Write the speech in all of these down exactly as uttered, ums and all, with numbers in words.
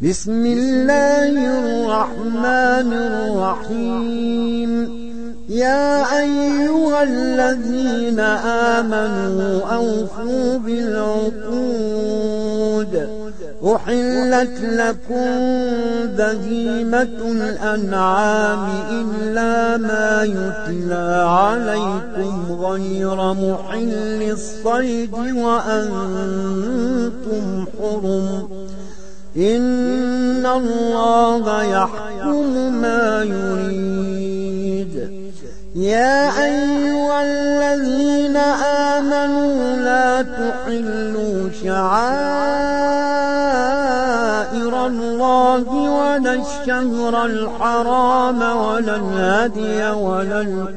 بسم الله الرحمن الرحيم. يا أيها الذين آمنوا أوفوا بالعقود، أحلت لكم بهيمة الأنعام إلا ما يتلى عليكم غير محل الصيد وأنتم حرم، إن الله يحكم ما يريد. يا أيها الذين آمنوا لا تحلوا شعائر الله ولا الشهر الحرام ولا الهدي ولا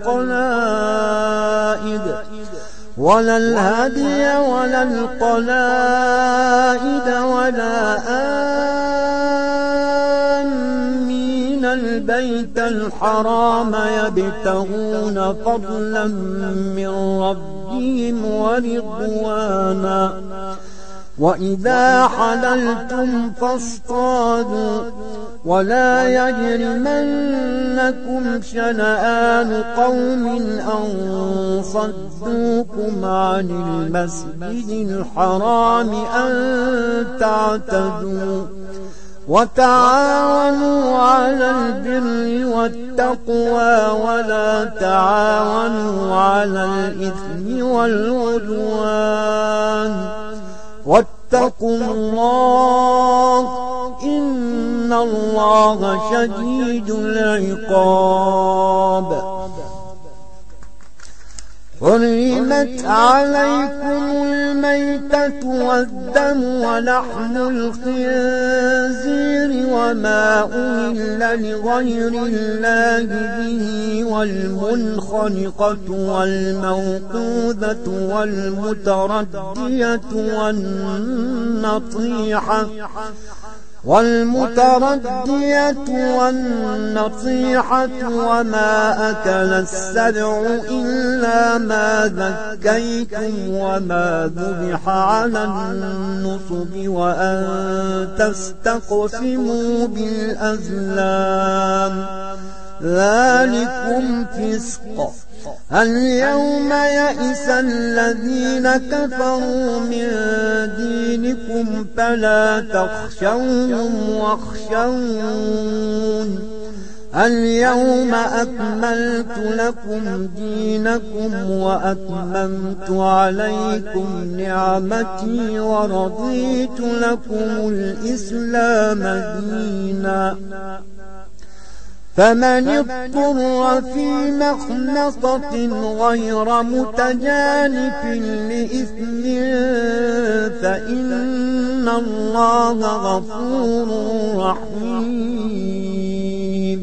القلائد ولا الهدي ولا القلائد ولا آمين البيت الحرام يبتغون فضلا من ربهم ورضوانا، وإذا حللتم فاصطادوا، ولا يجرمنكم شنآن قوم أن صدوكم عن المسجد الحرام أن تعتدوا، وتعاونوا على البر والتقوى ولا تعاونوا على الإثم والعدوان، واتقوا الله إن الله شديد العقاب. حرمت عليكم الميتة والدم ولحم الخنزير وما أهل لغير الله به، والمنخنقة والموقوذة والمتردية والنطيحة والمتردية والنطيحة وما أكل السبع إلا ما ذكيتم وما ذبح على النصب وأن تستقسموا بالأزلام، ذلكم فسق. اليوم يئس الذين كفروا من دينكم فلا تخشوهم واخشون، اليوم أكملت لكم دينكم وأتممت عليكم نعمتي ورضيت لكم الإسلام دينا. فمن اضطر في مخنصة غير متجانف لإثم فإن الله غفور رحيم.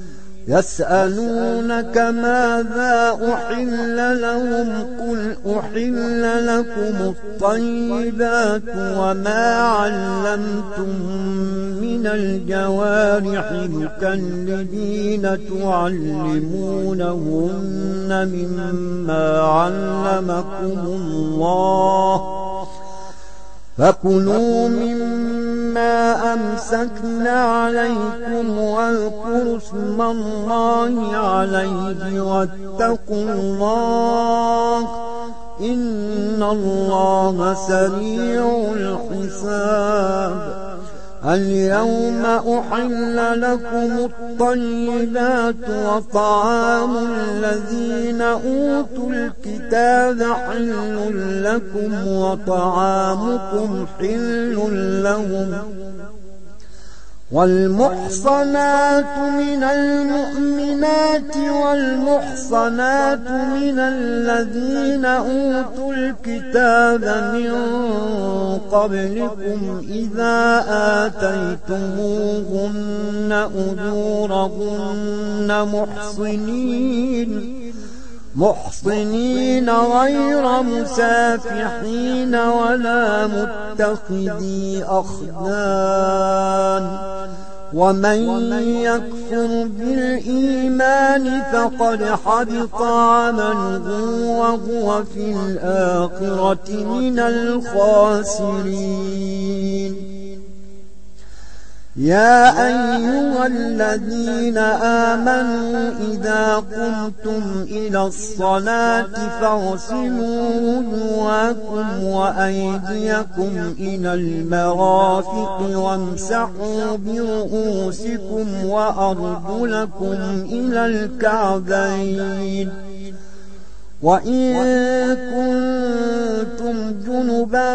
يسألونك ماذا أحل لهم، قل أحل لكم الطيبات وما علمتم من الجوارح مكلبين تعلمونهن مما علمكم الله، فكلوا مما أمسكنا عليكم واذكروا اسم الله عليه واتقوا الله إن الله سريع الحساب. اليوم أحل لكم الطيبات وطعام الذين أوتوا الكتاب حل لكم وطعامكم حل لهم، والمحصنات من المؤمنات والمحصنات من الذين أوتوا الكتاب من قبلكم إذا آتيتموهن أجورهن محصنين محصنين غير مسافحين ولا متخذي أخدان، ومن يكفر بالإيمان فقد حبط عمله وهو في الآخرة من الخاسرين. يا أيها الذين آمنوا إذا قمتم إلى الصلاة فاغسلوا وجوهكم وأيديكم إلى المرافق وامسحوا برؤوسكم وأرجلكم إلى الكعبين وإن كنتم جنبا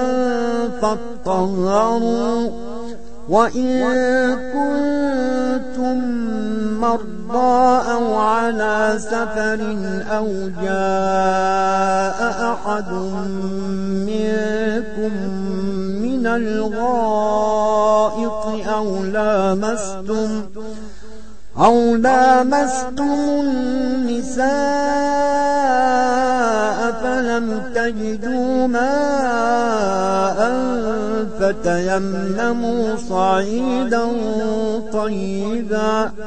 فاطهروا وإن كنتم مرضى أو على سفر أو جاء أحد منكم من الغائط أو لامستم أو لامستم النساء فلم تجدوا ماء فتيمموا صعيدا طيبا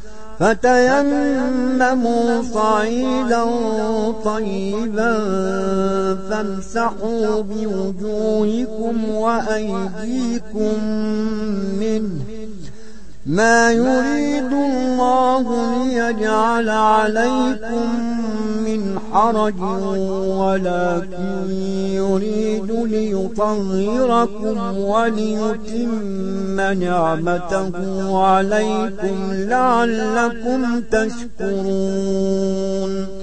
فتيمموا صعيدا طيبا فامسحوا بوجوهكم وأيديكم منه ما يريد الله ليجعل عليكم من حرج ولكن يريد ليطهركم وليتم نعمته عليكم لعلكم تشكرون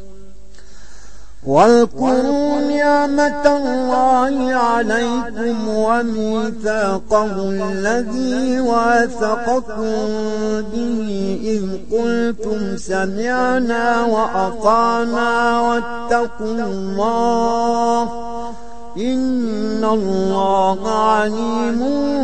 واذكروا نعمة الله عليكم وميثاقه الذي واثقكم به إذ قلتم سمعنا وأطعنا واتقوا الله إن الله عليم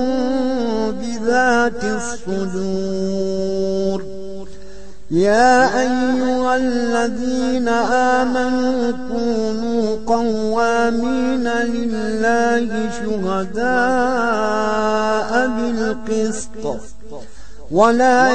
بذات الصدور يا أيها الذين آمنوا كونوا قوامين لله شهداء بالقسط ولا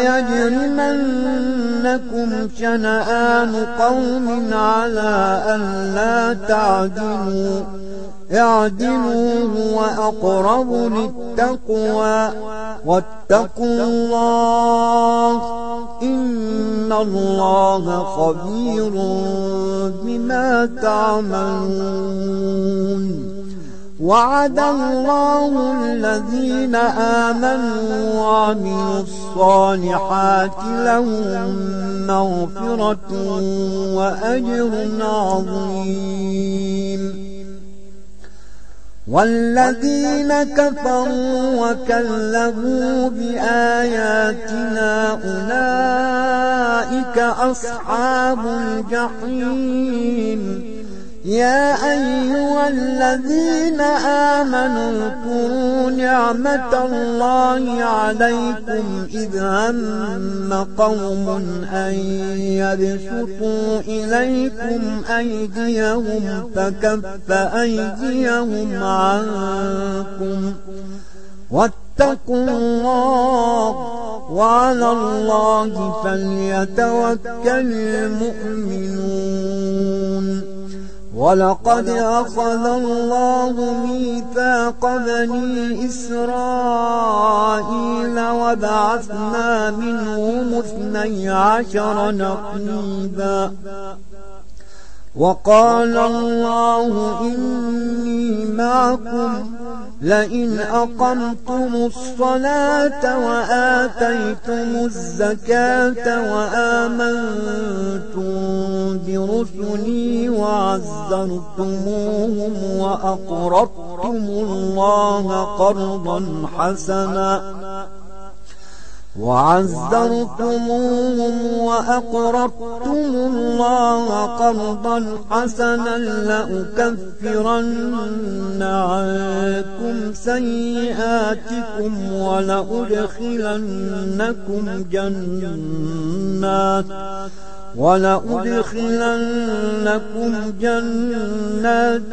يجرمنكم شنآن قوم على ألا تعدلوا اعدلوا هو أقرب للتقوى واتقوا الله إن الله خبير بما تعملون وعد الله الذين آمنوا وعملوا الصالحات لهم مغفرة وأجر عظيم والذين كفروا وكذبوا بآياتنا أولئك أصحاب الجحيم يا أيها الذين آمنوا اذكروا نعمة الله عليكم إذ هم قوم أن يبسطوا إليكم أيديهم فكف أيديهم عنكم واتقوا الله وعلى الله فليتوكل المؤمنون ولقد أخذ الله ميثاق بني إسرائيل وبعثنا منهم اثني عشر نقيبا وقال الله إني معكم لئن أقمتم الصلاة وآتيتم الزكاة وآمنتم برسلي وعزرتموهم وأقرضتم الله قرضا حسنا وعزرتموهم وأقرضتم الله قرضا حسنا لأكفرن عنكم سيئاتكم ولأدخلنكم جنات ولأدخلنكم جنات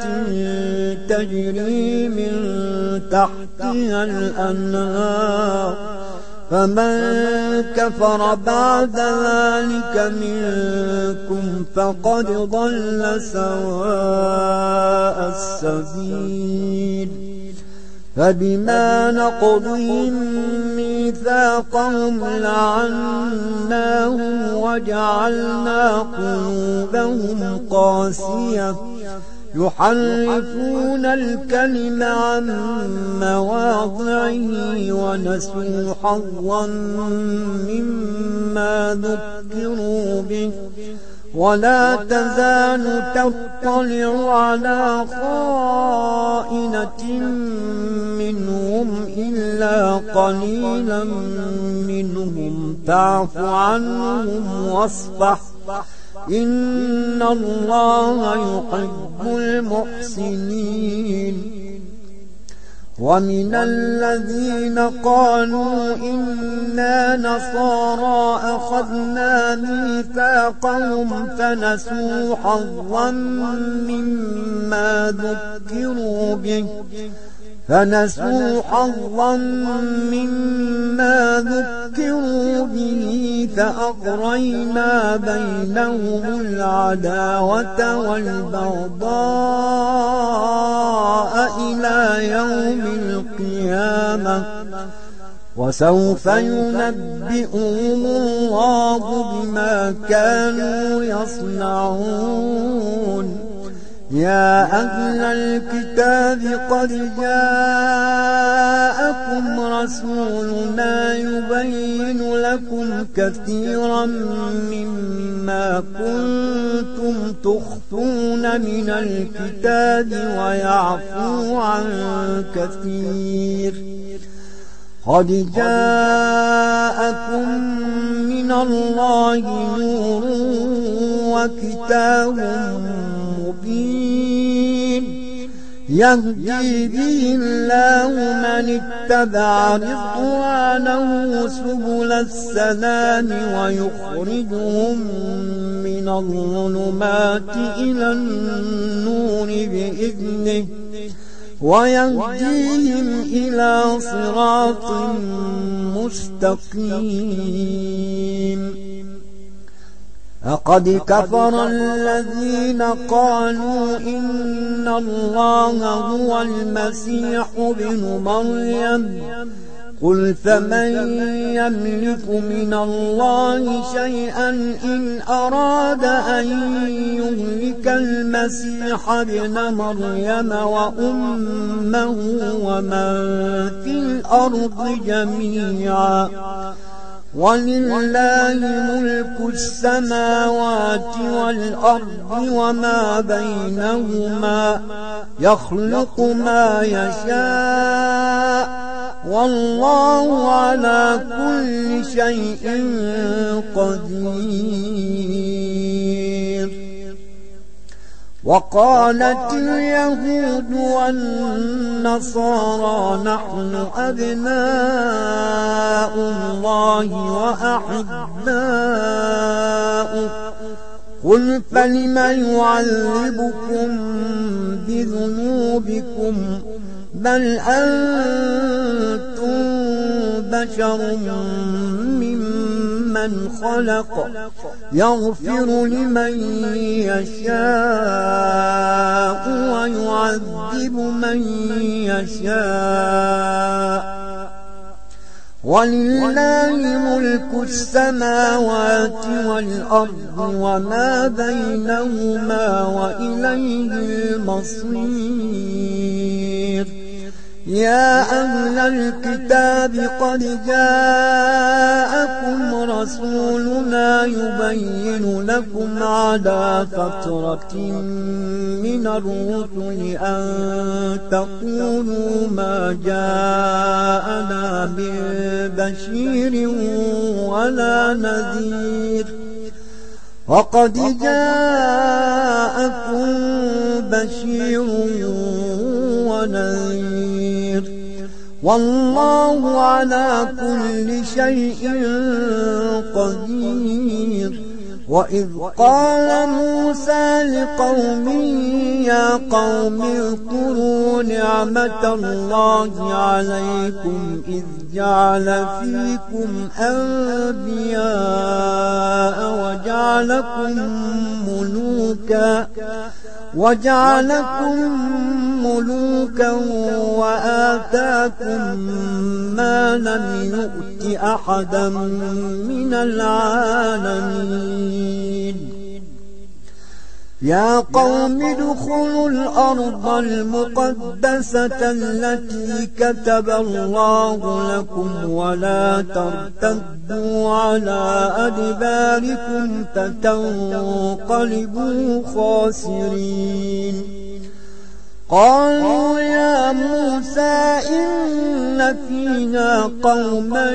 تجري من تحتها الأنهار فمن كفر بعد ذلك منكم فقد ضل سواء السبيل فبما نقضهم ميثاقهم لعناهم وجعلنا قلوبهم قاسية يحرفون الكلم عن مواضعه ونسوا حظا مما ذكروا به ولا تزال تطلع على خائنة منهم إلا قليلا منهم فاعف عنهم واصفح إن الله يحب المحسنين. ومن الذين قالوا إنا نصارى أخذنا ميثاقهم فنسوا حظا مما ذكروا به فنسوا حظا مما ذكروا به فأغرينا بينهم العداوة والبغضاء إلى يوم القيامة وسوف ينبئهم الله بما كانوا يصنعون. يا أهل الكتاب قد جاءكم رسولنا يبين لكم كثيرا مما كنتم تخفون من الكتاب ويعفو عن كثير. قد جاءكم من الله نور وكتاب مبين يهدي به الله من اتبع رضوانه سبل السلام ويخرجهم من الظلمات إلى النور بإذنه ويهديهم إلى صراط مستقيم. لقد كفر الذين قالوا إن الله هو المسيح ابن مريم قل فمن يملك من الله شيئا إن أراد أن يهلك المسيح ابن مريم وأمه ومن في الأرض جميعا ولله ملك السماوات والأرض وما بينهما يخلق ما يشاء والله على كل شيء قدير. وقالت اليهود والنصارى نحن أبناء الله وأحباؤه قل فلم يعذبكم بذنوبكم بل أنتم بشر ممن خلق يغفر لمن يشاء ويعذب من يشاء ولله ملك السماوات والأرض وما بينهما وإليه المصير. يا أهل الكتاب قد جاءكم رسولنا يبين لكم على فترة من الرسل أن تقولوا ما جاءنا من بشير ولا نذير وقد جاءكم بشير ونذير والله على كل شيء قدير. وإذ قال موسى لقومه يا قوم اذكروا نعمة الله عليكم إذ جعل فيكم أنبياء وجعلكم ملوكا وجعلكم ملوكا وآتاكم ما لم يؤت أحدا من العالمين يا قوم ادخلوا الأرض المقدسة التي كتب الله لكم ولا ترتدوا على أدباركم فتنقلبوا خاسرين قالوا يا موسى إن فينا قوما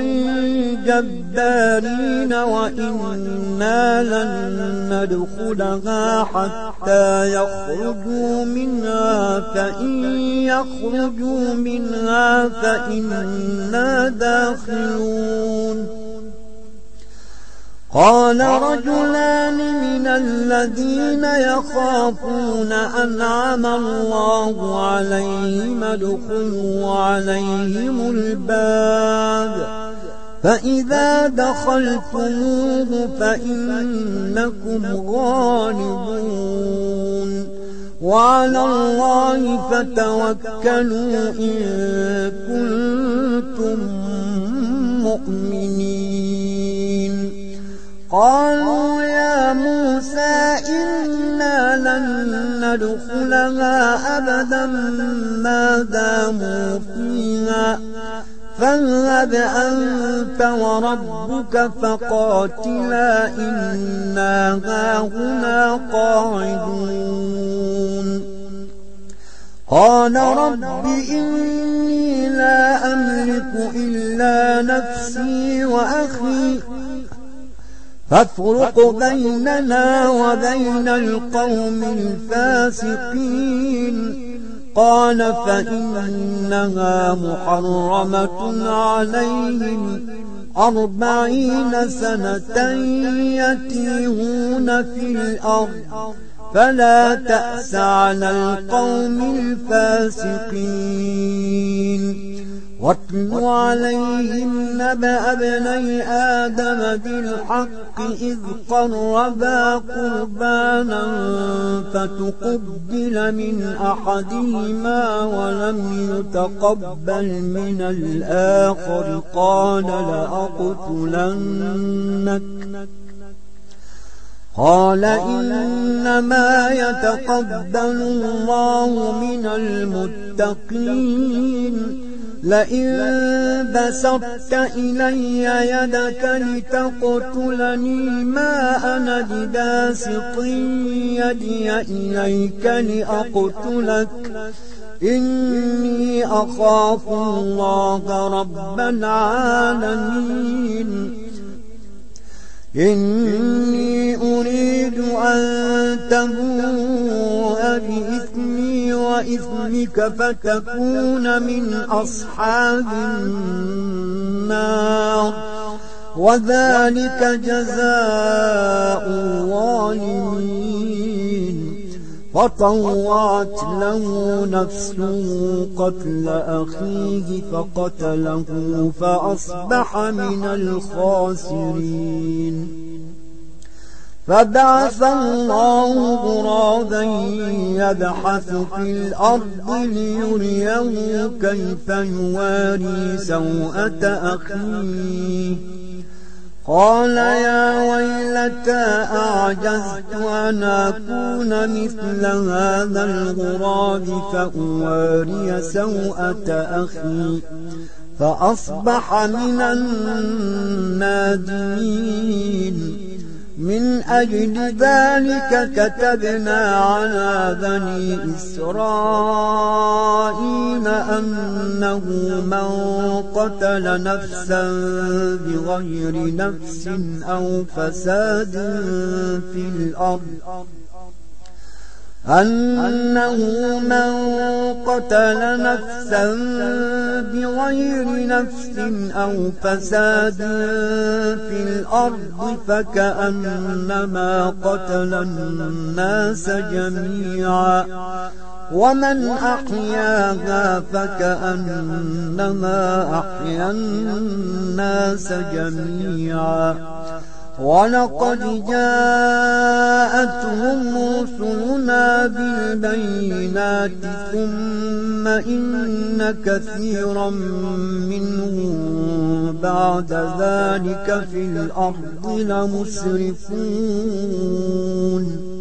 جبارين وإنا لن ندخلها حتى يخرجوا منها فإن يخرجوا منها فإنا داخلون قال رجلان من الذين يخافون أنعم الله عليهم ادخلوا عليهم الباب فإذا دخلتموه فإنكم غالبون وعلى الله فتوكلوا إن كنتم مؤمنين قالوا يا موسى إنا لن ندخلها أبدا ما داموا فيها فاذهب أنت وربك فقاتلا إنا هاهنا قاعدون قال رب إني لا أملك إلا نفسي وأخي فافرق بيننا وبين القوم الفاسقين قال فإنها محرمة عليهم أربعين سنة يتيهون في الأرض فلا تأس على القوم الفاسقين واتل عليهم نبأ ابني آدم بالحق إذ قربا قربانا فتقبل من أحدهما ولم يتقبل من الآخر قال لأقتلنك قال إنما يتقبل الله من المتقين لئن بسطت إلي يدك لتقتلني ما أنا بباسط يدي إليك لأقتلك إني أخاف الله رب العالمين إني أريد أن تبوء بإثمي وإثمك فتكون من أصحاب النار وذلك جزاء الظالمين فطوعت له نفسه قتل أخيه فقتله فأصبح من الخاسرين فبعث الله غرابا يبحث في الأرض ليريه كيف يواري سوءة أخيه قال يا ويلتى أعجزت أن أكون مثل هذا الغراب فأواري سوءة أخي فأصبح من النادمين من أجل ذلك كتبنا على بني إسرائيل أنه من قتل نفسا بغير نفس أو فساد في الأرض أنه من قتل نفسا بغير نفس أو فساد في الأرض فكأنما قتل الناس جميعا ومن أحياها فكأنما أحيا الناس جميعا ولقد جاءتهم رسلنا بالبينات ثم إن كثيرا منهم بعد ذلك في الأرض لمسرفون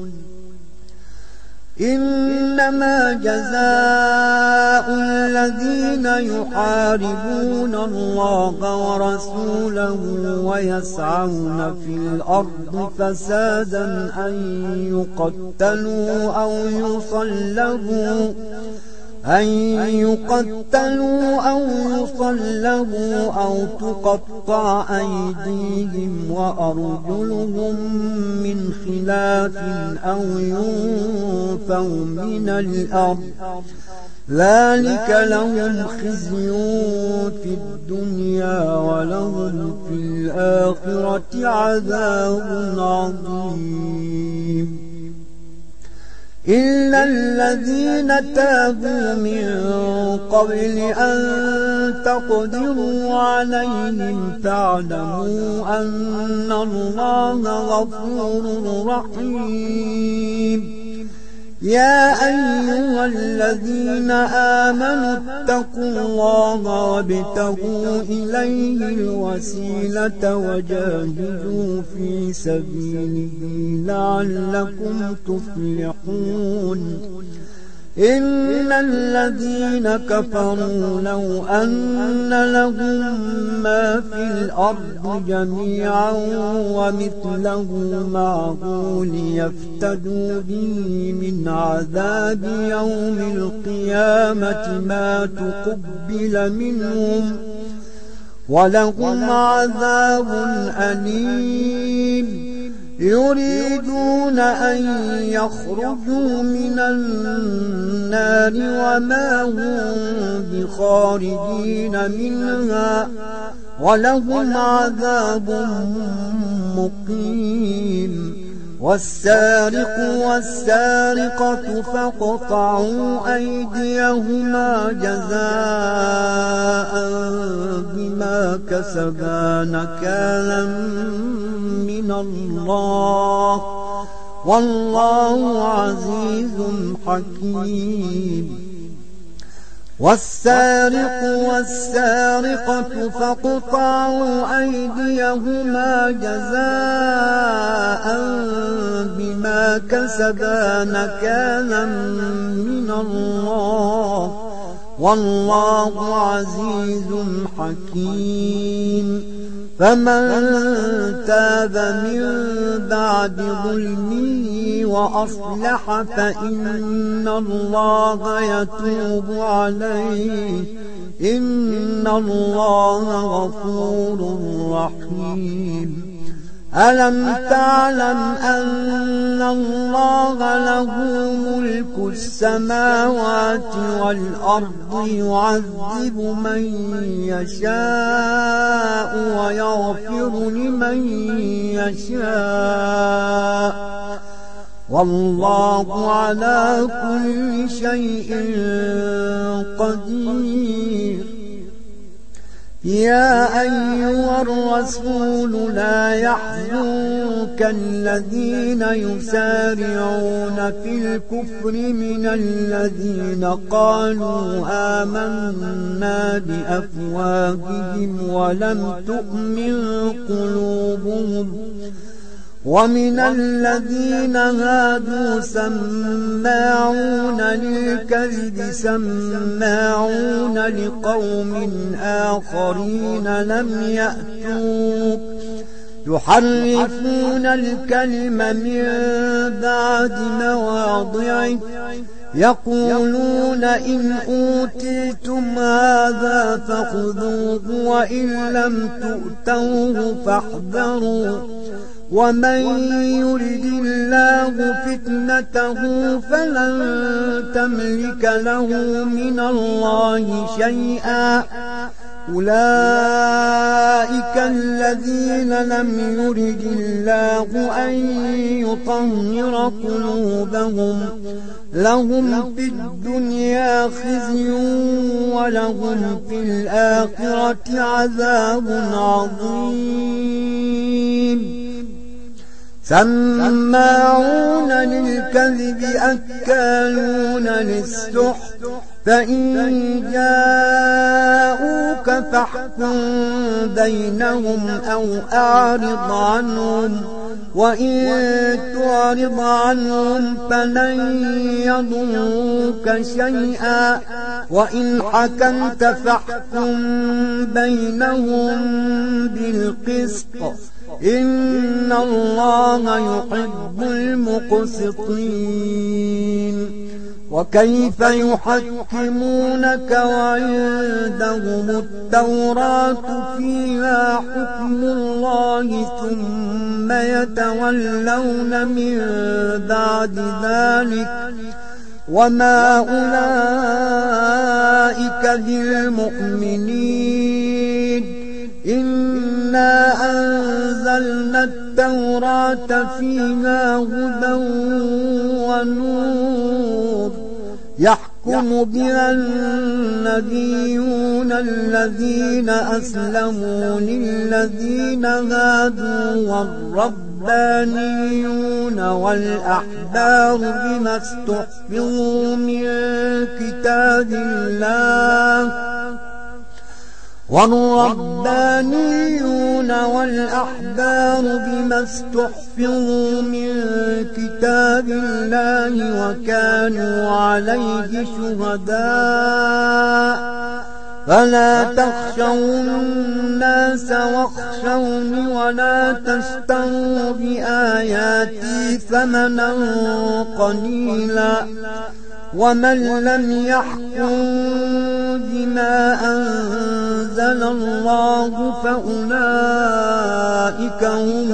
إنما جزاء الذين يحاربون الله ورسوله ويسعون في الأرض فسادا أن يقتلوا أو يصلبوا أن يقتلوا أو يصلبوا أو تقطع أيديهم وأرجلهم من خلاف أو ينفوا من الأرض ذلك لهم خزي في الدنيا ولهم في الآخرة عذاب عظيم إلا الذين تابوا من قبل أن تقدروا عليهم فاعلموا أن الله غفور رحيم يا أيها الذين آمنوا اتقوا الله وابتغوا إليه الوسيلة وجاهدوا في سبيله لعلكم تفلحون إن الذين كفروا لو أن لهم ما في الأرض جميعا ومثله معه ليفتدوا به من عذاب يوم القيامة ما تقبل منهم ولهم عذاب أليم يريدون أن يخرجوا من النار وما هم بخارجين منها ولهم عذاب مقيم والسارق والسارقة فاقطعوا أيديهما جزاء بما كسبا نكالا من الله والله عزيز حكيم والسارق والسارقة فاقطعوا أيديهما جزاء بما كسبا نكالا من الله والله عزيز حكيم فمن تاب من بعد ظلمه وأصلح فإن الله يتوب عليه إن الله غفور رحيم ألم تعلم أن الله له ملك السماوات والأرض يعذب من يشاء ويغفر لمن يشاء والله على كل شيء قدير يا أيها الرسول لا يحزنك الذين يسارعون في الكفر من الذين قالوا آمنا بأفواههم ولم تؤمن قلوبهم ومن الذين هادوا سماعون للكذب سماعون لقوم آخرين لم يأتوك يحرفون الكلم من بعد مواضعه يقولون إن أوتيتم هذا فخذوه وإن لم تؤتوه فاحذروا ومن يرد الله فتنته فلن تملك له من الله شيئا أولئك الذين لم يرد الله أن يطهر قلوبهم لهم في الدنيا خزي ولهم في الآخرة عذاب عظيم سماعون للكذب أكالون للسحت فإن جاءوك فاحكم بينهم أو أعرض عنهم وإن تعرض عنهم فلن يضروك شيئا وإن حكمت فاحكم بينهم بالقسط إن الله يحب المقسطين. وكيف يحكمونك وعندهم التوراة فيها حكم الله ثم يتولون من بعد ذلك وما أولئك بالمؤمنين. إنا أنزلنا التوراة فيها هدى ونور يحكم بها النبيون الذين أسلموا للذين هادوا والربانيون والأحبار بما استحفظوا من كتاب الله والربانيون والأحبار بما استحفظوا من كتاب الله وكانوا عليه شهداء فلا تخشوا الناس واخشوني ولا تشتروا بآياتي ثمنا قليلا ومن لم يحكم بما أنزل الله فأولئك هم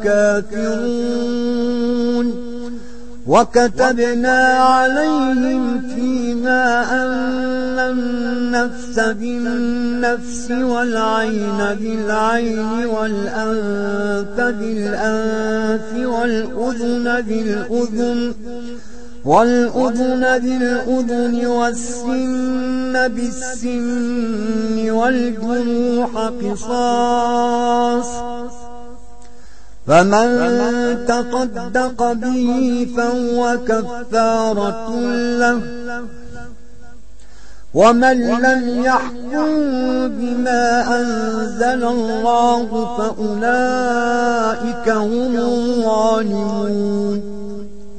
الكافرون. وكتبنا عليهم فيما أن النفس بالنفس والعين بالعين والأنف بالأنف والأذن بالأذن والأذن بالأذن والسن بالسن والجروح قصاص فمن تصدق به فهو كفارة له ومن لم يحكم بما أنزل الله فأولئك هم الظالمون.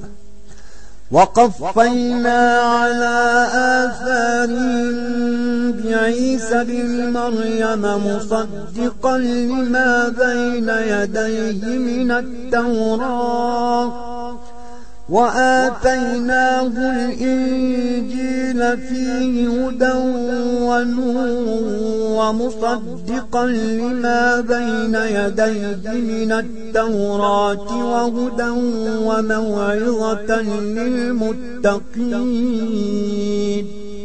وقفينا على آثارهم بعيسى بن مريم مصدقا لما بين يديه من التوراة وآتيناه الإنجيل فيه هدى ونور ومصدقا لما بين يديه من التوراة وهدى وموعظة للمتقين.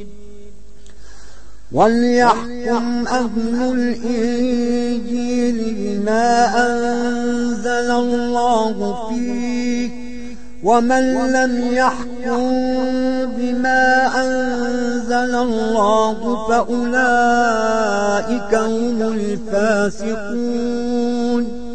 وليحكم أهل الإنجيل بما أنزل الله فيه ومن لم يحكم بما أنزل الله فأولئك هم الفاسقون.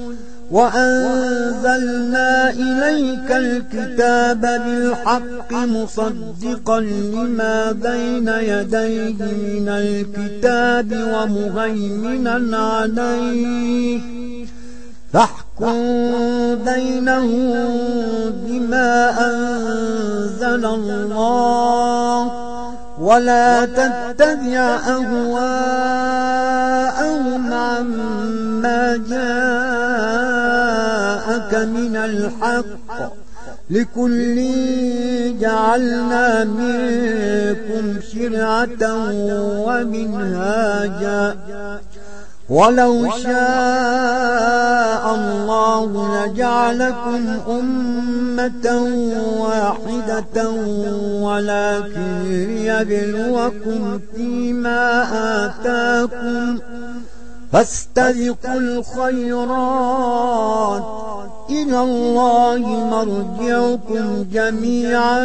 وأنزلنا إليك الكتاب بالحق مصدقا لما بين يديه من الكتاب ومهيمنا عليه فاحكم بينهم بما أنزل الله ولا تتبع أهواءهم عما جاءك من الحق لكل جعلنا منكم شرعة ومنهاجا ولو شاء الله لجعلكم أمة واحدة ولكن ليبلوكم فيما آتاكم فاستبقوا الخيرات إلى الله مرجعكم جميعا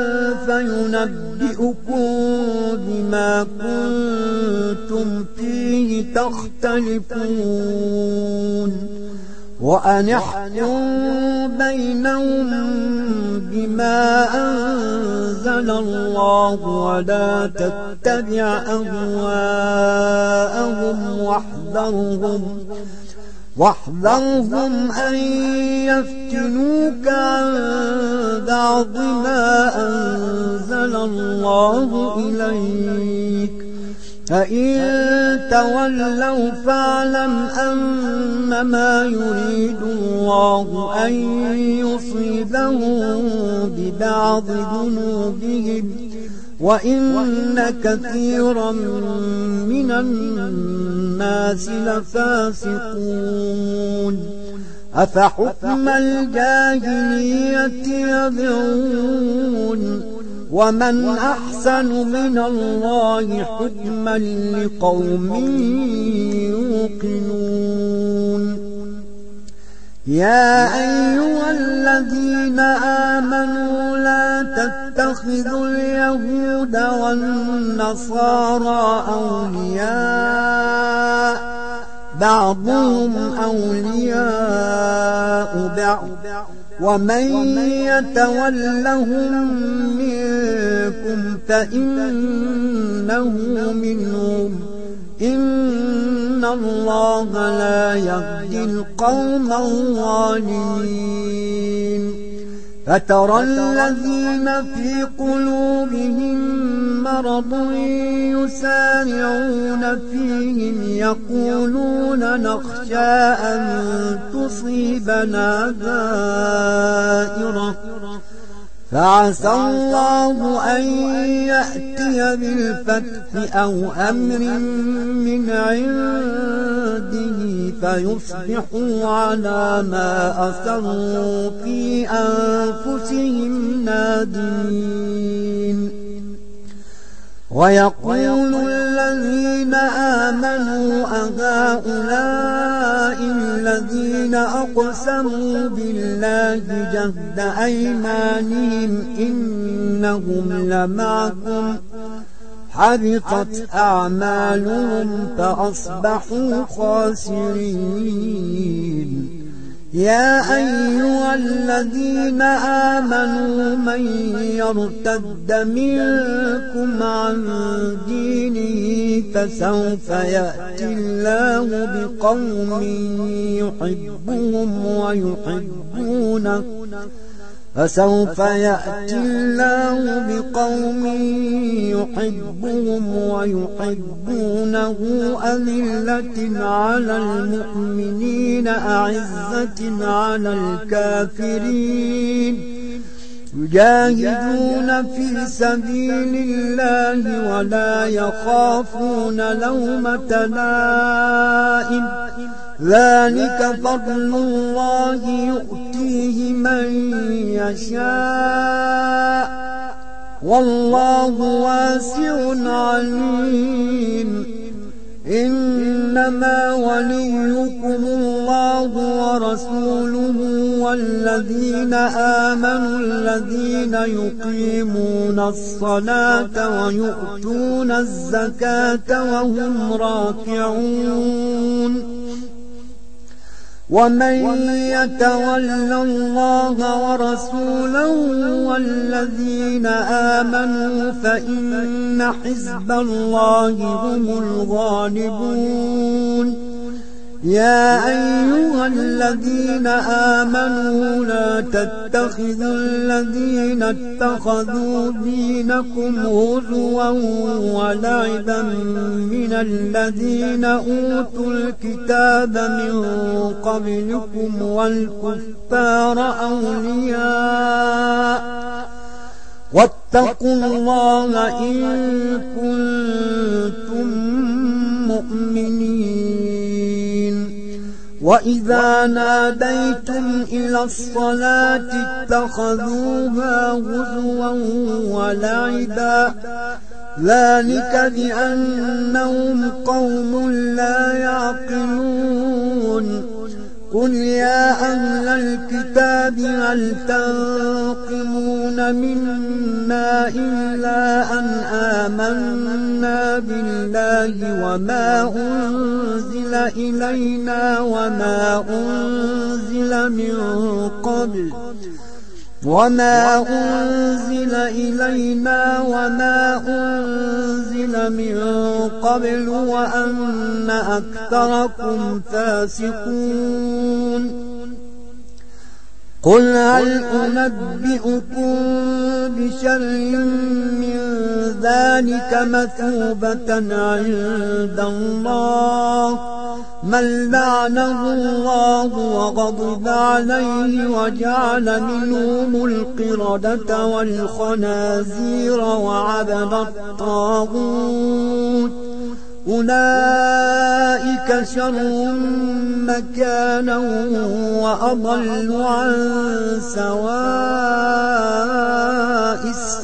فينبئكم بما كنتم فيه تختلفون. وأن احكم بينهم بما أنزل الله ولا تتبع أهواءهم واحذرهم واحذرهم أن يفتنوك عن بعض ما أنزل الله إليك فإن تولوا فاعلم أنما يريد الله أن يصيبهم ببعض ذنوبهم وإن كثيرا من الناس لفاسقون أفحكم الجاهلية يبغون ومن أحسن من الله حكما لقوم يوقنون يا أيها الذين آمنوا لا تتخذوا اليهود والنصارى أولياء بعضهم أولياء بعض ومن يتولهم منكم فإنه منهم إن الله لا يهدي القوم الظالمين فترى الذين في قلوبهم مرض يسارعون فيهم يقولون نخشى أن تصيبنا دائرة فعسى الله أن يأتي بالفتح أو أمر من عنده فيصبحوا على ما أسروا في أنفسهم نادمين ويقول الذين آمنوا أهؤلاء الذين أقسموا بالله جهد أيمانهم إنهم لمعكم حبطت أعمالهم فأصبحوا خاسرين يا أيها الذين آمنوا من يرتد منكم عن دينه فسوف يأتي الله بقوم يحبهم ويحبونه فسوف يأتي الله بقوم يحبهم ويحبونه أذلة على المؤمنين أعزة على الكافرين يجاهدون في سبيل الله ولا يخافون لومة لائم ذلك فضل الله يؤتيه من يشاء والله واسع عليم إنما وليكم الله ورسوله والذين آمنوا الذين يقيمون الصلاة ويؤتون الزكاة وهم راكعون ومن يتول الله ورسوله والذين آمنوا فإن حزب الله هم الغالبون يا أيها الذين آمنوا لا تتخذوا الذين اتخذوا دينكم هزوا ولعبا من الذين أوتوا الكتاب من قبلكم والكفار أولياء واتقوا الله إن كنتم مؤمنين وإذا ناديتم إلى الصلاة اتخذوها هزوا ولعبا ذلك بأنهم قوم لا يعقلون قل يا أهل الكتاب هل تنقمون منا إلا أن آمنا بالله وما أنزل إلينا وما أنزل من قبل وما أنزل إلينا وما أنزل من قبل وأن أكثركم فاسقون قل هل أنبئكم بشر من ذلك مثوبة عند الله من لعنه الله وغضب عليه وجعل منهم القردة والخنازير وعبد الطاغوت أولئك شر مكانا وأضل عن سواء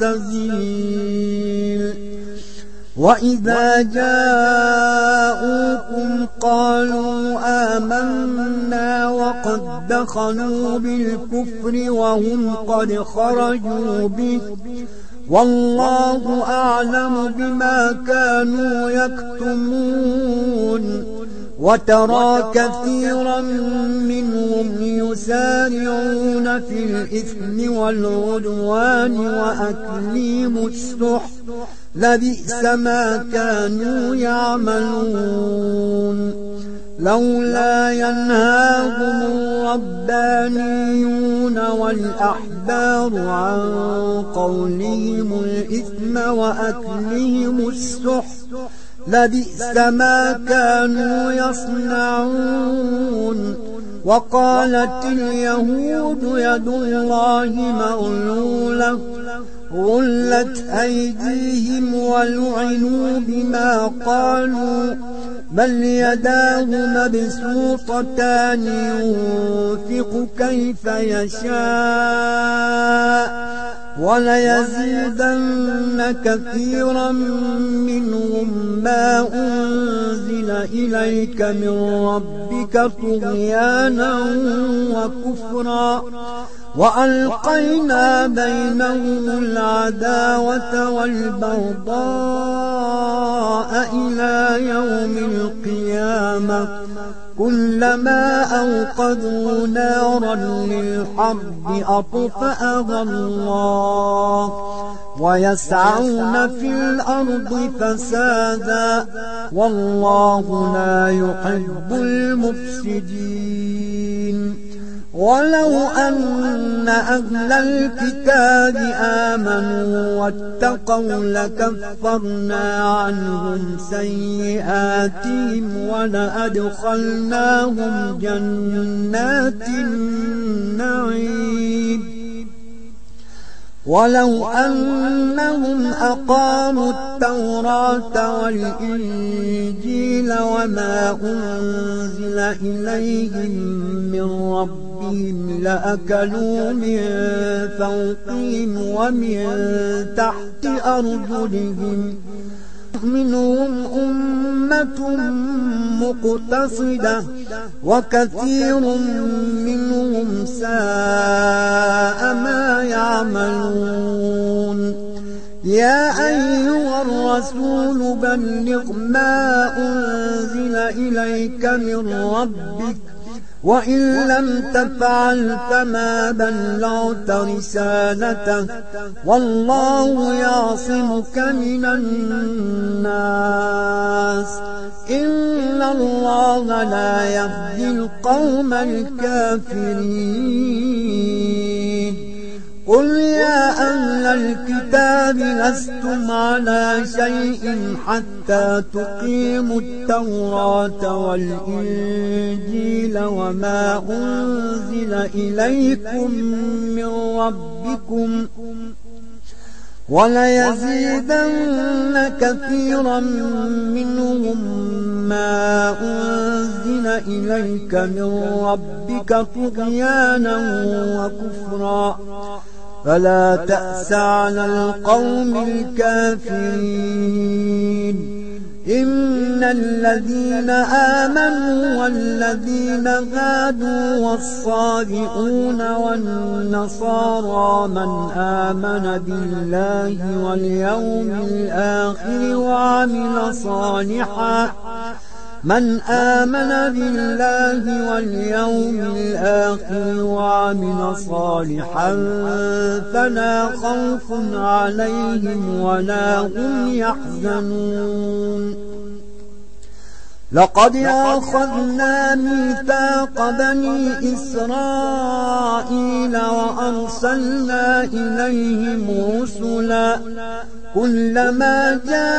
السبيل وإذا جاءوكم قالوا آمنا وقد دخلوا بالكفر وهم قد خرجوا به والله أعلم بما كانوا يكتمون وترى كثيرا منهم يسارعون في الإثم والعدوان وأكلهم السحت لبئس ما كانوا يعملون لولا ينهاهم الربانيون والأحبار عن قولهم الإثم وأكلهم السحت لبئس ما كانوا يصنعون وقالت اليهود يد الله مغلولة غلت أيديهم ولعنوا بما قالوا بل يداه مبسوطتان ينفق كيف يشاء وليزيدن كثيرا منهم ما أنزل إليك من ربك طغيانا وكفرا وألقينا بينهم العداوة والبغضاء إلى يوم القيامة كلما أوقدوا نارا للحرب أطفأها الله ويسعون في الأرض فسادا والله لا يحب المفسدين ولو أن أهل الكتاب آمنوا واتقوا لكفرنا عنهم سيئاتهم ولأدخلناهم جنات النعيم ولو أنهم أقاموا التوراة والإنجيل وما أنزل إليهم من ربهم لأكلوا من فوقهم ومن تحت أرجلهم منهم أمة مقتصدة وكثير منهم ساء ما يعملون يا أيها الرسول بلغ ما أنزل إليك من ربك وإن لم تفعل فما بلغت رسالته والله يعصمك من الناس إن الله لا يهدي القوم الكافرين قل يا أهل الكتاب لستم على شيء حتى تقيموا التوراة والإنجيل وما أنزل إليكم من ربكم وليزيدن كثيرا منهم ما أنزل إليك من ربك طغيانا وكفرا فلا تأس على القوم الكافرين إن الذين آمنوا والذين هادوا والصابئون والنصارى من آمن بالله واليوم الآخر وعمل صالحا من آمن بالله واليوم الآخر وعمل صالحا فلا خوف عليهم ولا هم يحزنون لقد أخذنا ميثاق بني إسرائيل وأرسلنا إليهم رسلا كلما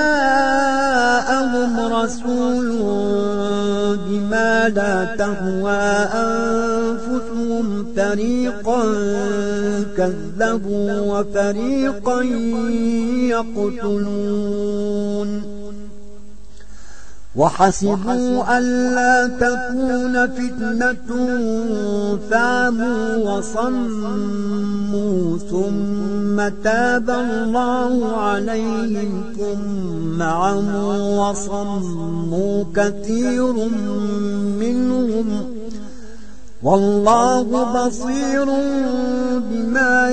جاءهم رسول بما لا تهوى أنفسهم فريقا كذبوا وفريقا يقتلون وحسبوا ألا تكون فتنة فعموا وصموا ثم تاب الله عليهم ثم عموا وصموا كثير منهم والله بصير بما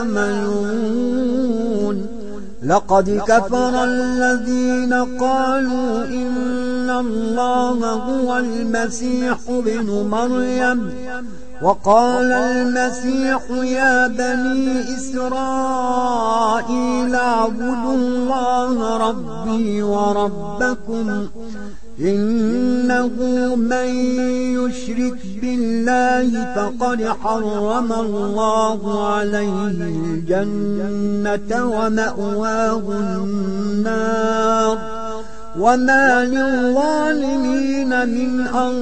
يعملون لقد كفر الذين قالوا إن الله هو المسيح ابن مريم وقال المسيح يا بني إسرائيل اعبدوا الله ربي وربكم إنه من يشرك بالله فقد حرم الله عليه الجنة ومأواه النار وما للظالمين من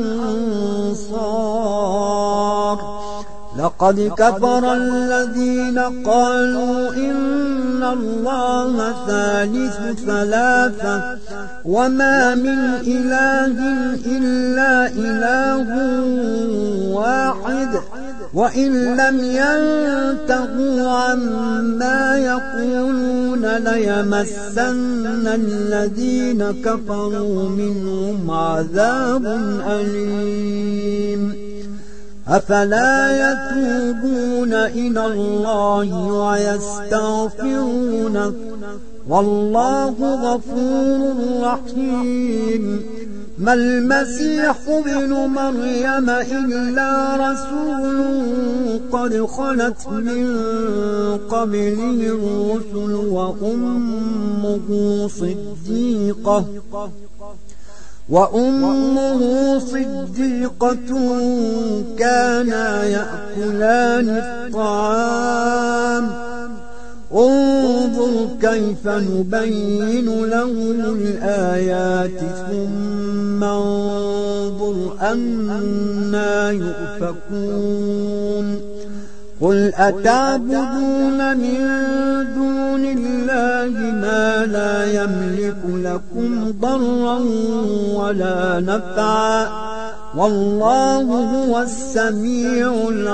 أنصار لقد كفر الذين قالوا إن الله ثالث ثلاثة وما من إله إلا إله واحد وإن لم ينتهوا عما يقولون ليمسن الذين كفروا منهم عذاب أليم أفلا يتوبون إلى الله ويستغفرونه والله غفور رحيم ما المسيح ابن مريم إلا رسول قد خلت من قبله الرسل وأمه صديقة وأمه صديقة كانا يأكلان الطعام انظر كيف نبين لهم الآيات ثم انظر أنا يؤفكون قل أتعبدون من دون الله ما لا يملك لكم ضرا ولا نفعا والله هو السميع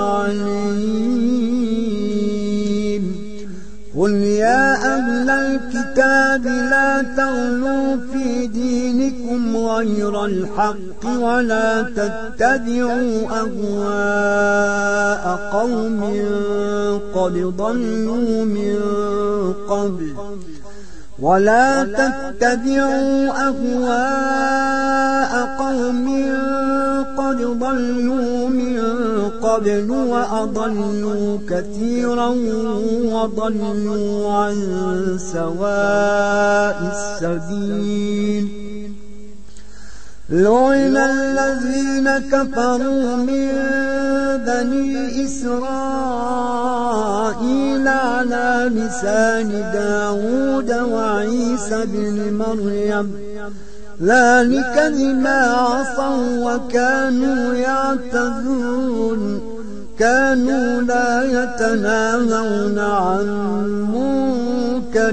العليم قل يا أهل الكتاب لا تغلوا في دينكم غير الحق ولا تتبعوا أهواء قوم قد ضلوا من قبل ولا تتبعوا أهواء قوم قد ضلوا من قبل وأضلوا كثيرا وضلوا عن سواء السبيل لعن الذين كفروا من بني إسرائيل على لسان داود وعيسى بن مريم ذلك بما عصوا وكانوا يعتدون كانوا لا يتناهون عن منكر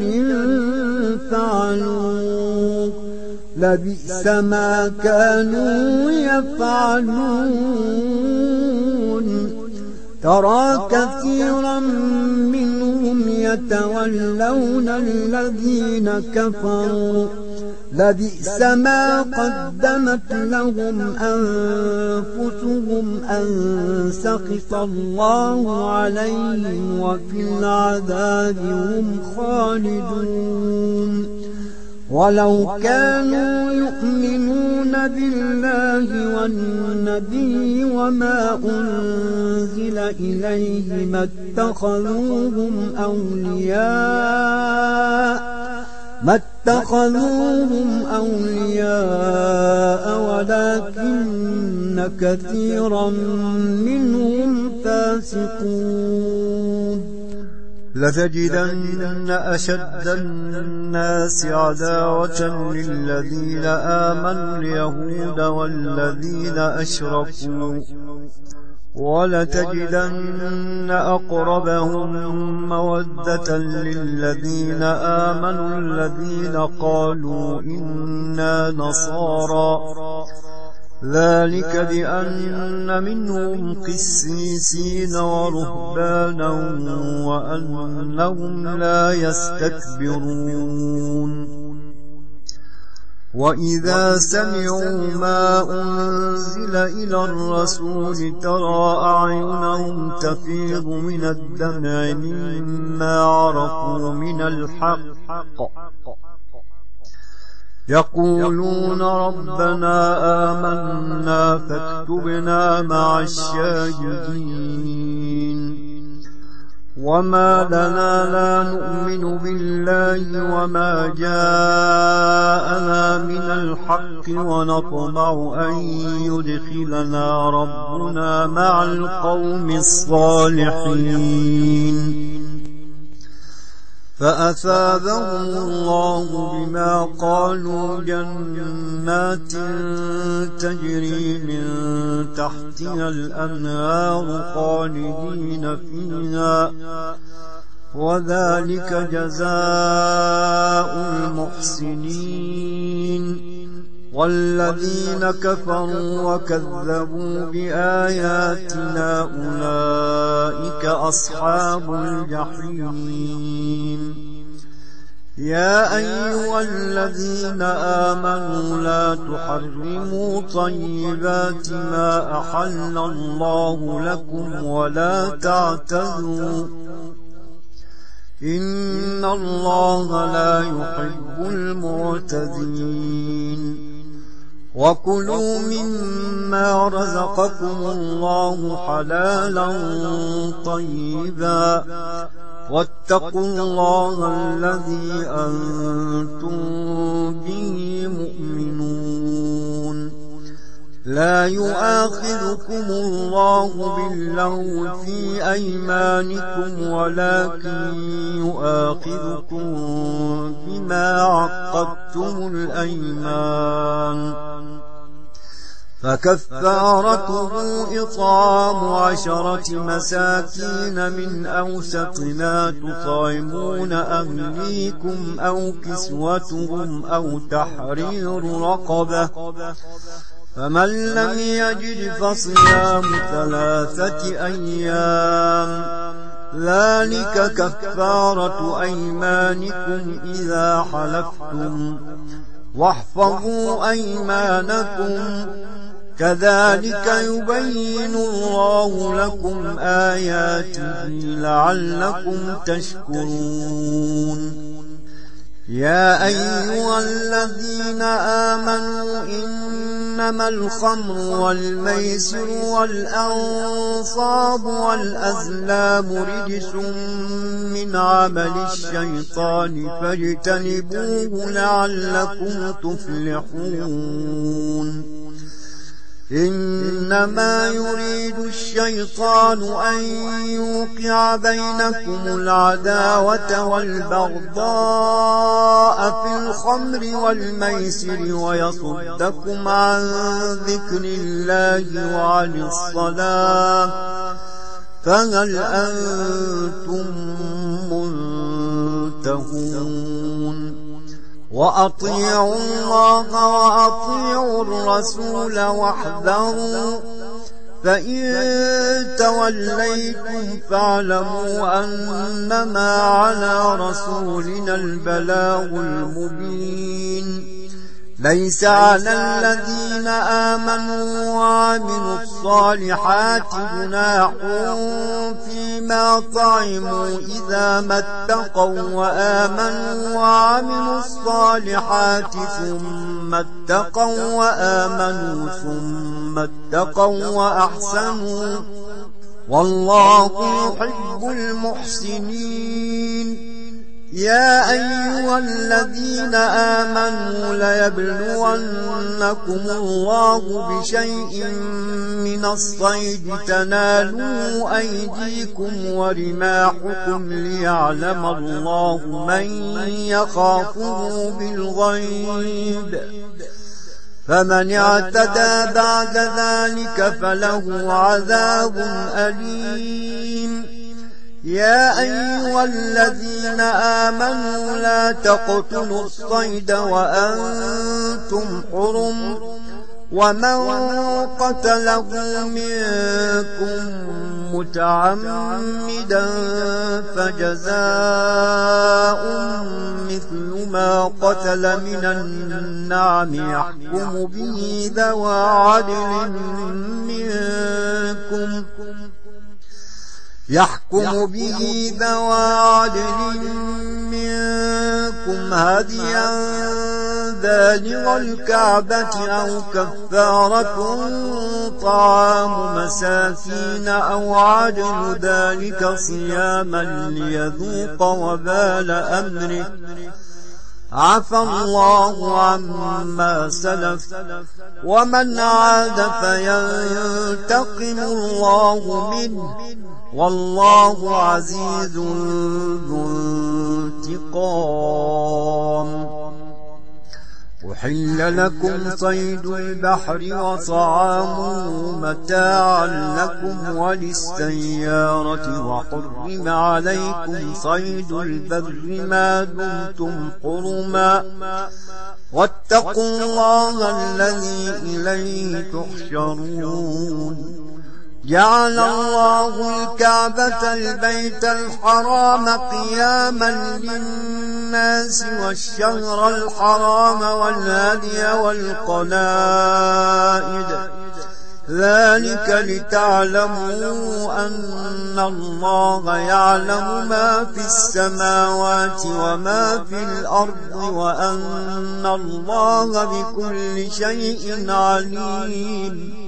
فعلوه لبئس ما كانوا يفعلون ترى كثيرا منهم يتولون الذين كفروا لبئس ما قدمت لهم أنفسهم أن سخط الله عليهم وفي العذاب هم خالدون ولو كانوا يؤمنون بالله والنبي وما أنزل إليه ما اتخذوهم أولياء ما اتخذوهم أولياء ولكن كثيرا منهم فاسقون لتجدن أشد الناس عداوة للذين آمنوا اليهود والذين أشركوا ولتجدن أقربهم مودة للذين آمنوا الذين قالوا إنا نصارى ذلك بأن منهم قسيسين ورهبانا وأنهم لا يستكبرون وإذا سمعوا ما أنزل إلى الرسول ترى أعينهم تفيض من الدمع مما عرفوا من الحق يقولون ربنا آمنا فاكتبنا مع الشاهدين وما لنا لا نؤمن بالله وما جاءنا من الحق ونطمع أن يدخلنا ربنا مع القوم الصالحين فأثابهم الله بما قالوا جنات تجري من تحتها الأنهار خالدين فيها وذلك جزاء المحسنين والذين كفروا وكذبوا بآياتنا أولئك أصحاب الجحيم يا أيها الذين آمنوا لا تحرموا طيبات ما أحل الله لكم ولا تعتدوا إن الله لا يحب المعتدين وكلوا مما رزقكم الله حلالا طيبا واتقوا الله الذي أنتم به مؤمنون لا يؤاخذكم الله باللغو في أيمانكم ولكن يؤاخذكم بما عقدتم الأيمان فكفارته إطعام عشرة مساكين من أوسط ما تطعمون أهليكم أو كسوتهم أو تحرير رقبة فمن لم يجد فصيام ثلاثة أيام ذلك كفارة أيمانكم إذا حلفتم واحفظوا أيمانكم كذلك يبين الله لكم آياته لعلكم تشكرون يا أيها الذين آمنوا إنما الخمر والميسر والأنصاب والأزلام رجس من عمل الشيطان فاجتنبوه لعلكم تفلحون إنما يريد الشيطان أن يوقع بينكم العداوة والبغضاء في الخمر والميسر ويصدكم عن ذكر الله وعن الصلاة فهل أنتم منتهون وأطيعوا الله وأطيعوا الرسول واحذروا فإن توليتم فاعلموا أنما على رسولنا البلاغ المبين. ليس على الذين آمنوا وعملوا الصالحات جناح فيما طعموا إذا ما اتقوا وآمنوا وعملوا الصالحات ثم اتقوا وآمنوا ثم اتقوا وأحسنوا والله يحب المحسنين. يا أيها الذين آمنوا ليبلونكم الله بشيء من الصيد تنالوا أيديكم ورماحكم ليعلم الله من يخافه بالغيب، فمن اعتدى بعد ذلك فله عذاب أليم. يا أيها الذين آمنوا لا تقتلوا الصيد وأنتم حرم، ومن قتله منكم متعمدا فجزاء مثل ما قتل من النعم يحكم به ذوى عدل منكم يحكم به ذوى عدل منكم هديا بالغ الكعبة أو كفارة طعام مساكين أو عدل ذلك صياما ليذوق وبال أمره، عفى الله عما سلف ومن عاد فينتقم الله منه والله عزيز ذو انتقام. أحل لكم صيد البحر وطعامه متاعا لكم وللسيارة، وحرم عليكم صيد البر ما دمتم حرما، واتقوا الله الذي إليه تحشرون. جعل الله الكعبة البيت الحرام قياما للناس والشهر الحرام والهدي والقلائد، ذلك لتعلموا أن الله يعلم ما في السماوات وما في الأرض وأن الله بكل شيء عليم.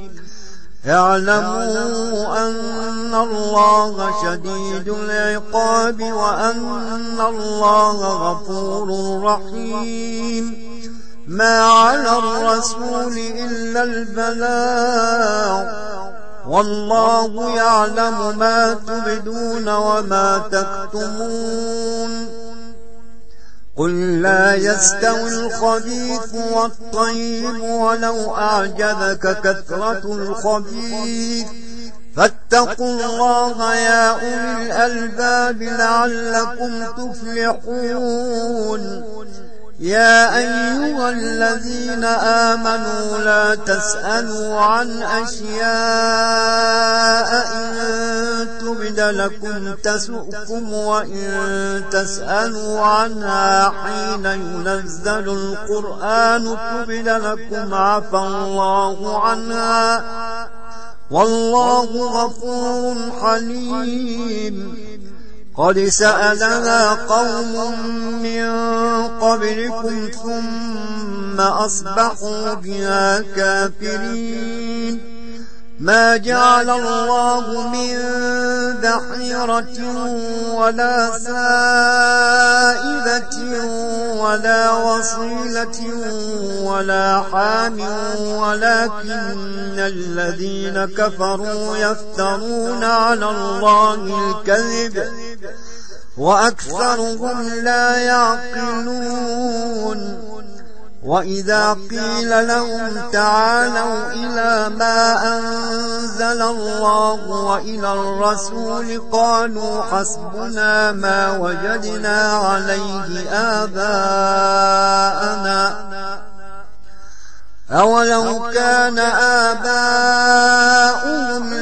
اعلموا أن الله شديد العقاب وأن الله غفور رحيم. ما على الرسول إلا البلاغ، والله يعلم ما تبدون وما تكتمون. قل لا يستوي الخبيث والطيب ولو أعجبك كثرة الخبيث، فاتقوا الله يا أولي الألباب لعلكم تفلحون. يا أيها الذين آمنوا لا تسألوا عن أشياء إن تبد لكم تسؤكم، وإن تسألوا عنها حين ينزل القرآن تبد لكم عفى الله عنها والله غفور حليم. قد سألها قوم من قبلكم ثم أصبحوا بها كافرين. ما جعل الله من بحيرة ولا سائبة ولا وصيلة ولا حام ولكن الذين كفروا يفترون على الله الكذب وأكثرهم لا يعقلون. وإذا قيل لهم تعالوا إلى ما أنزل الله وإلى الرسول قالوا حسبنا ما وجدنا عليه آباءنا أولو كان آباؤهم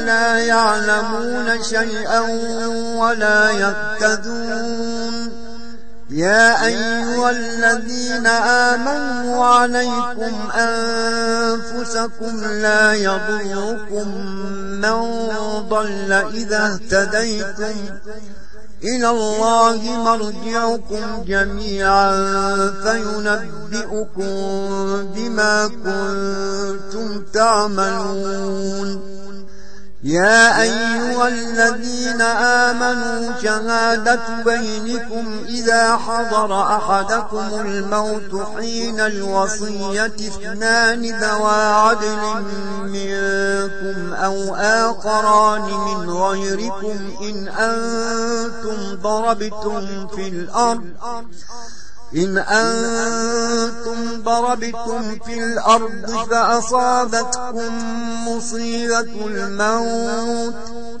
يعلمون شيئا ولا يهتدون. يا أيها الذين آمنوا عليكم أنفسكم لا يضركم من ضل إذا اهتديتم إلى الله مرجعكم جميعا فينبئكم بما كنتم تعملون. يا أيها الذين آمنوا شهادة بينكم إذا حضر أحدكم الموت حين الوصية اثنان ذوى عدل منكم أو آخران من غيركم إن أنتم ضربتم في الأرض إن أنتم ضربتم في الأرض فأصابتكم مصيبة الموت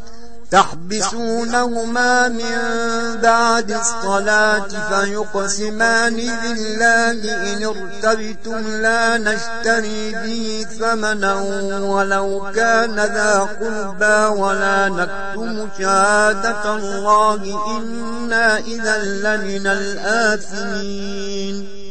تحبسونهما من بعد الصلاة فيقسمان بالله إن ارتبتم لا نشتري به ثمنا ولو كان ذا قربى ولا نكتم شهادة الله إنا إذا لمن الآثمين.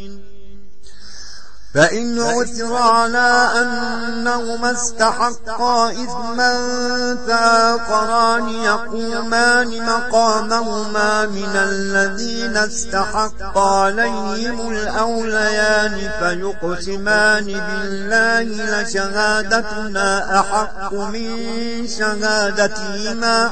فإن عثر على أنهما استحقا إثما فآخران يقومان مقامهما من الذين استحق عليهم الأوليان فيقسمان بالله لشهادتنا أحق من شهادتهما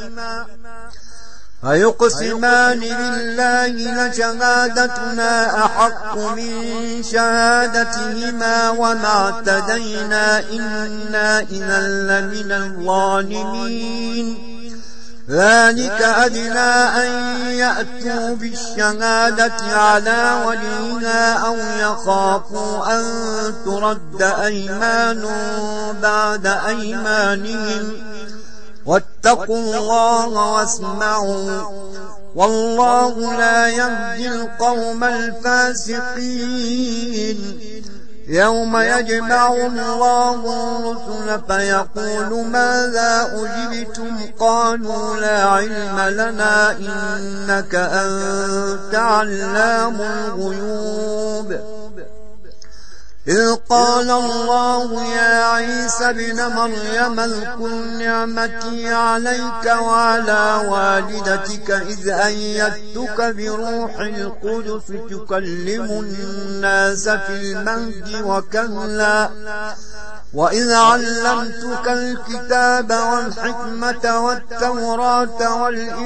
فيقسمان بالله لشهادتنا أحق من شهادتهما وما اعتدينا إنا إذا لمن الظالمين. ذلك أدنى أن يأتوا بالشهادة على وليها أو يخافوا أن ترد أيمان بعد أيمانهم واتقوا الله واسمعوا والله لا يهدي القوم الفاسقين. يوم يجمع الله الرسل فيقول ماذا أجبتم قالوا لا علم لنا إنك أنت علام الغيوب. إذ قال الله يا عيسى ابن مريم اذكر نعمتي عليك وعلى والدتك إذ أيدتك بروح القدس تكلم الناس في المهد وكهلا وإذ علمتك الكتاب والحكمة والتوراة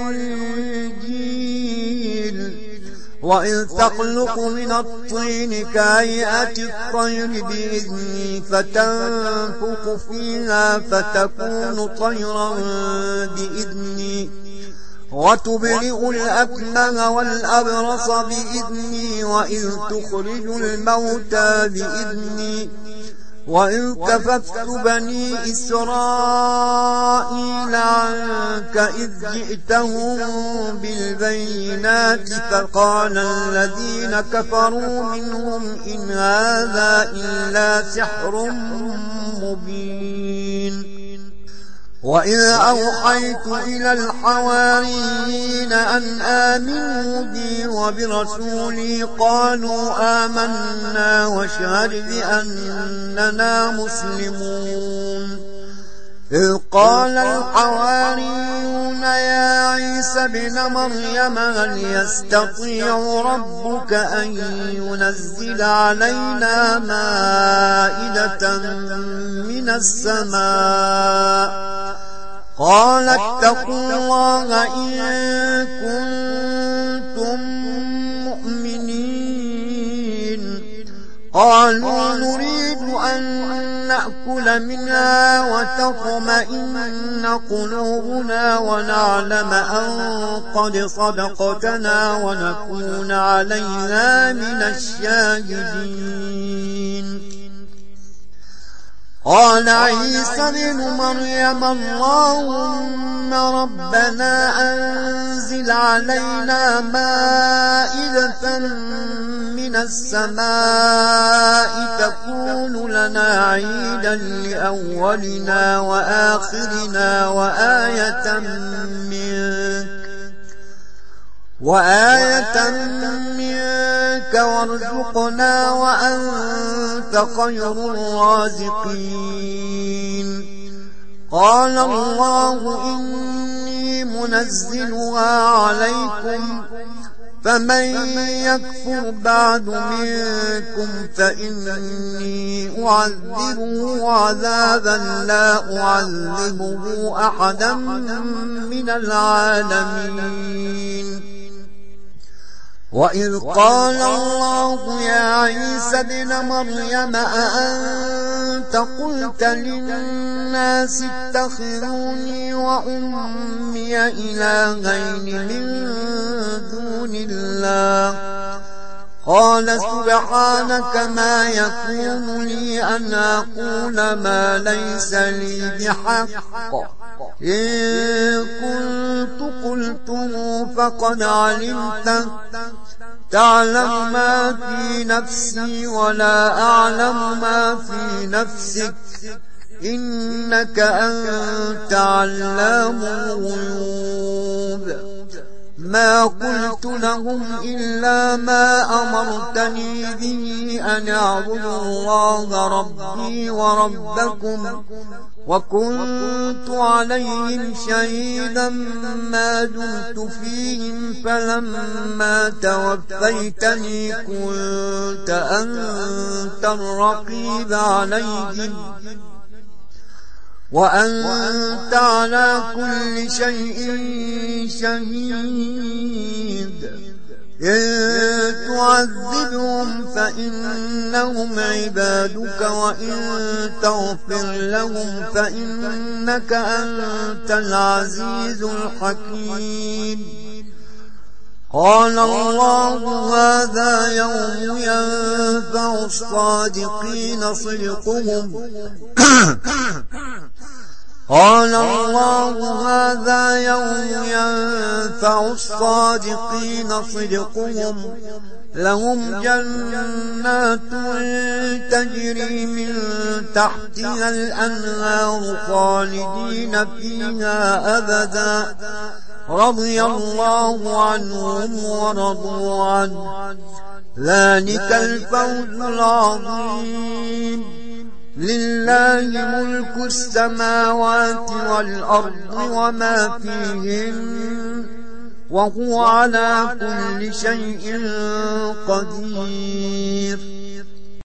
والإنجيل وإذ تخلق من الطين كهيئة الطير بإذني فتنفخ فيها فتكون طيرا بإذني وتبرئ الأكمه والأبرص بإذني وإذ تخرج الموتى بإذني وإذ كففت بني إسرائيل عنك إذ جئتهم بالبينات فقال الذين كفروا منهم إن هذا إلا سحر مبين. وإذ أوحيت إلى الحواريين أن آمنوا بي وبرسولي قالوا آمنا واشهد بأننا مسلمون. إذ قال الحواريون يا عيسى ابن مريم هل يستطيع ربك أن ينزل علينا مائدة من السماء قال اتقوا الله إن كنتم مؤمنين. قالوا نريد أن نأكل منها وتطمئن قلوبنا ونعلم أن قد صدقتنا ونكون عليها من الشاهدين. قال عيسى ابن مريم اللهم ربنا أنزل علينا مائدة من السماء تكون لنا عيدا لأولنا وآخرنا وآية منك وآية منك وارزقنا وأنت خير الرازقين قال الله إني منزلها عليكم فمن يكفر بعد منكم فإني أعذبه عذابا لا أعذبه أحدا من العالمين وإذ قال الله يا عيسى ابن مريم أأنت قلت للناس اتخذوني وأمي إلهين من دون الله قال سبحانك ما يكون لي أن أقول ما ليس لي بحق إن كنت قلته فقد علمته تعلم ما في نفسي ولا أعلم ما في نفسك إنك أنت علام الغيوب ما قلت لهم إلا ما أمرتني به أن أعبدوا الله ربي وربكم وكنت عليهم شهيدا ما دمت فيهم فلما توفيتني كنت أنت الرقيب عليهم وأنت على كل شيء شهيد إن تعذبهم فإنهم عبادك وإن تغفر لهم فإنك أنت العزيز الحكيم قال الله هذا يوم ينفع الصادقين صدقهم قال الله هذا يوم ينفع الصادقين صدقهم لهم جنات تجري من تحتها الأنهار خالدين فيها أبدا رضي الله عنهم ورضوا عنه ذلك الفوز العظيم لله ملك السماوات والأرض وما فيهن وهو على كل شيء قدير